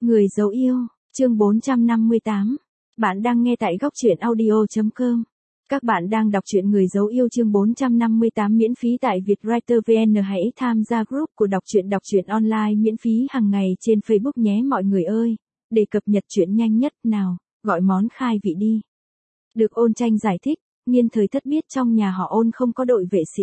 Người dấu yêu, chương 458. Bạn đang nghe tại góc truyện audio.com. Các bạn đang đọc truyện Người dấu yêu chương 458 miễn phí tại Vietwriter VN. Hãy tham gia group của đọc truyện online miễn phí hàng ngày trên Facebook nhé mọi người ơi. Để cập nhật truyện nhanh nhất nào, gọi món khai vị đi. Được Ôn Tranh giải thích, Nhiên Thời Thất biết trong nhà họ Ôn không có đội vệ sĩ.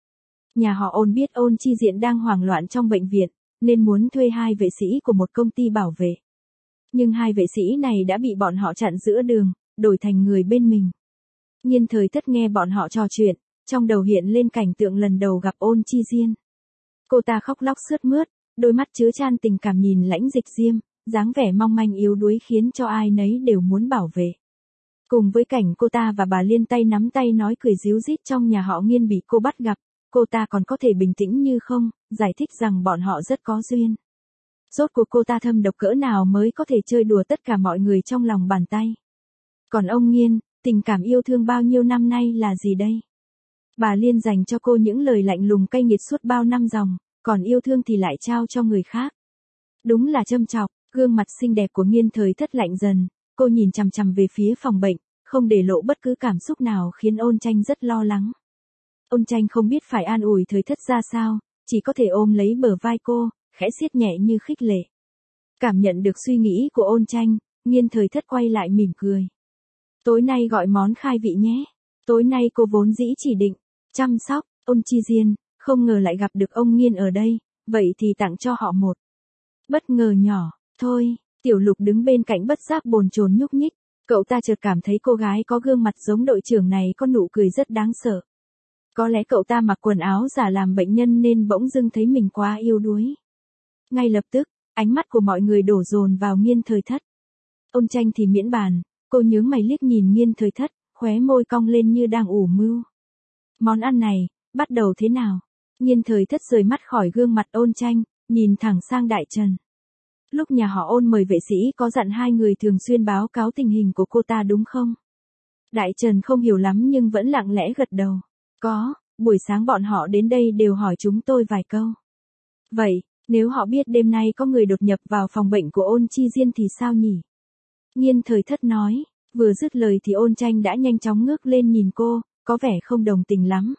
Nhà họ Ôn biết Ôn Chi Diện đang hoảng loạn trong bệnh viện, nên muốn thuê 2 vệ sĩ của một công ty bảo vệ. Nhưng 2 vệ sĩ này đã bị bọn họ chặn giữa đường, đổi thành người bên mình. Nhiên Thời Thất nghe bọn họ trò chuyện, trong đầu hiện lên cảnh tượng lần đầu gặp Ôn Chi Diên. Cô ta khóc lóc sướt mướt, đôi mắt chứa chan tình cảm nhìn Lãnh Dịch Diêm, dáng vẻ mong manh yếu đuối khiến cho ai nấy đều muốn bảo vệ. Cùng với cảnh cô ta và bà Liên tay nắm tay nói cười ríu rít trong nhà họ Nghiên bị cô bắt gặp, cô ta còn có thể bình tĩnh như không, giải thích rằng bọn họ rất có duyên. Rốt cuộc cô ta thâm độc cỡ nào mới có thể chơi đùa tất cả mọi người trong lòng bàn tay. Còn ông Nghiên, tình cảm yêu thương bao nhiêu năm nay là gì đây? Bà Liên dành cho cô những lời lạnh lùng cay nghiệt suốt bao năm dòng, còn yêu thương thì lại trao cho người khác. Đúng là châm chọc, gương mặt xinh đẹp của Nhiên Thời Thất lạnh dần, cô nhìn chằm chằm về phía phòng bệnh, không để lộ bất cứ cảm xúc nào khiến Ôn Tranh rất lo lắng. Ôn Tranh không biết phải an ủi Thời Thất ra sao, chỉ có thể ôm lấy bờ vai cô, khẽ siết nhẹ như khích lệ. Cảm nhận được suy nghĩ của Ôn Tranh, Nhiên Thời Thất quay lại mỉm cười. Tối nay gọi món khai vị nhé. Tối nay cô vốn dĩ chỉ định chăm sóc Ôn Chi Diên, không ngờ lại gặp được ông Nghiên ở đây, vậy thì tặng cho họ một bất ngờ nhỏ. Thôi, Tiểu Lục đứng bên cạnh bất giác bồn chồn nhúc nhích, cậu ta chợt cảm thấy cô gái có gương mặt giống đội trưởng này có nụ cười rất đáng sợ. Có lẽ cậu ta mặc quần áo giả làm bệnh nhân nên bỗng dưng thấy mình quá yếu đuối. Ngay lập tức, ánh mắt của mọi người đổ dồn vào Nhiên Thời Thất. Ôn Tranh thì miễn bàn, cô nhướng mày liếc nhìn Nhiên Thời Thất, khóe môi cong lên như đang ủ mưu. Món ăn này, bắt đầu thế nào? Nhiên Thời Thất rời mắt khỏi gương mặt Ôn Tranh, nhìn thẳng sang Đại Trần. Lúc nhà họ Ôn mời vệ sĩ có dặn 2 người thường xuyên báo cáo tình hình của cô ta đúng không? Đại Trần không hiểu lắm nhưng vẫn lặng lẽ gật đầu. Có, buổi sáng bọn họ đến đây đều hỏi chúng tôi vài câu. Vậy, nếu họ biết đêm nay có người đột nhập vào phòng bệnh của Ôn Chi Diên thì sao nhỉ? Nhiên Thời Thất nói, vừa dứt lời thì Ôn Tranh đã nhanh chóng ngước lên nhìn cô, có vẻ không đồng tình lắm.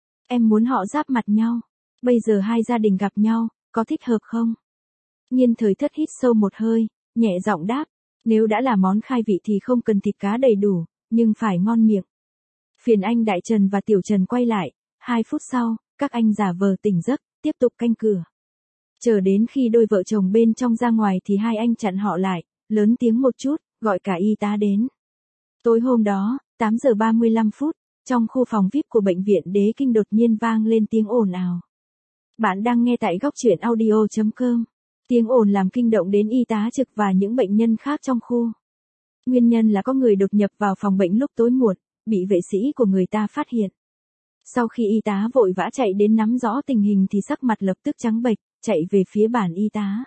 Em muốn họ giáp mặt nhau. Bây giờ 2 gia đình gặp nhau, có thích hợp không? Nhiên Thời Thất hít sâu một hơi, nhẹ giọng đáp, nếu đã là món khai vị thì không cần thịt cá đầy đủ, nhưng phải ngon miệng. Phiền anh Đại Trần và Tiểu Trần quay lại, 2 phút sau, các anh giả vờ tỉnh giấc, tiếp tục canh cửa. Chờ đến khi đôi vợ chồng bên trong ra ngoài thì 2 anh chặn họ lại, lớn tiếng một chút, gọi cả y tá đến. Tối hôm đó, 8 giờ 35 phút, trong khu phòng VIP của bệnh viện Đế Kinh đột nhiên vang lên tiếng ồn ào. Bạn đang nghe tại góc truyện audio.com. Tiếng ồn làm kinh động đến y tá trực và những bệnh nhân khác trong khu. Nguyên nhân là có người đột nhập vào phòng bệnh lúc tối muộn, bị vệ sĩ của người ta phát hiện. Sau khi y tá vội vã chạy đến nắm rõ tình hình thì sắc mặt lập tức trắng bệch, chạy về phía bàn y tá.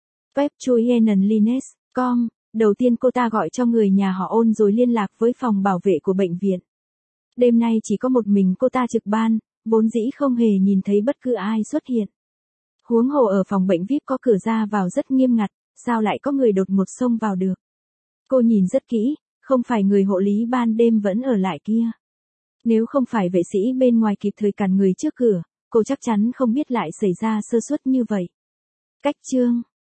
webchuyenenlines.com, đầu tiên cô ta gọi cho người nhà họ Ôn rồi liên lạc với phòng bảo vệ của bệnh viện. Đêm nay chỉ có một mình cô ta trực ban, vốn dĩ không hề nhìn thấy bất cứ ai xuất hiện. Huống hồ ở phòng bệnh VIP có cửa ra vào rất nghiêm ngặt, sao lại có người đột ngột xông vào được? Cô nhìn rất kỹ, không phải người hộ lý ban đêm vẫn ở lại kia. Nếu không phải vệ sĩ bên ngoài kịp thời cản người trước cửa, cô chắc chắn không biết lại xảy ra sơ suất như vậy. Cách chương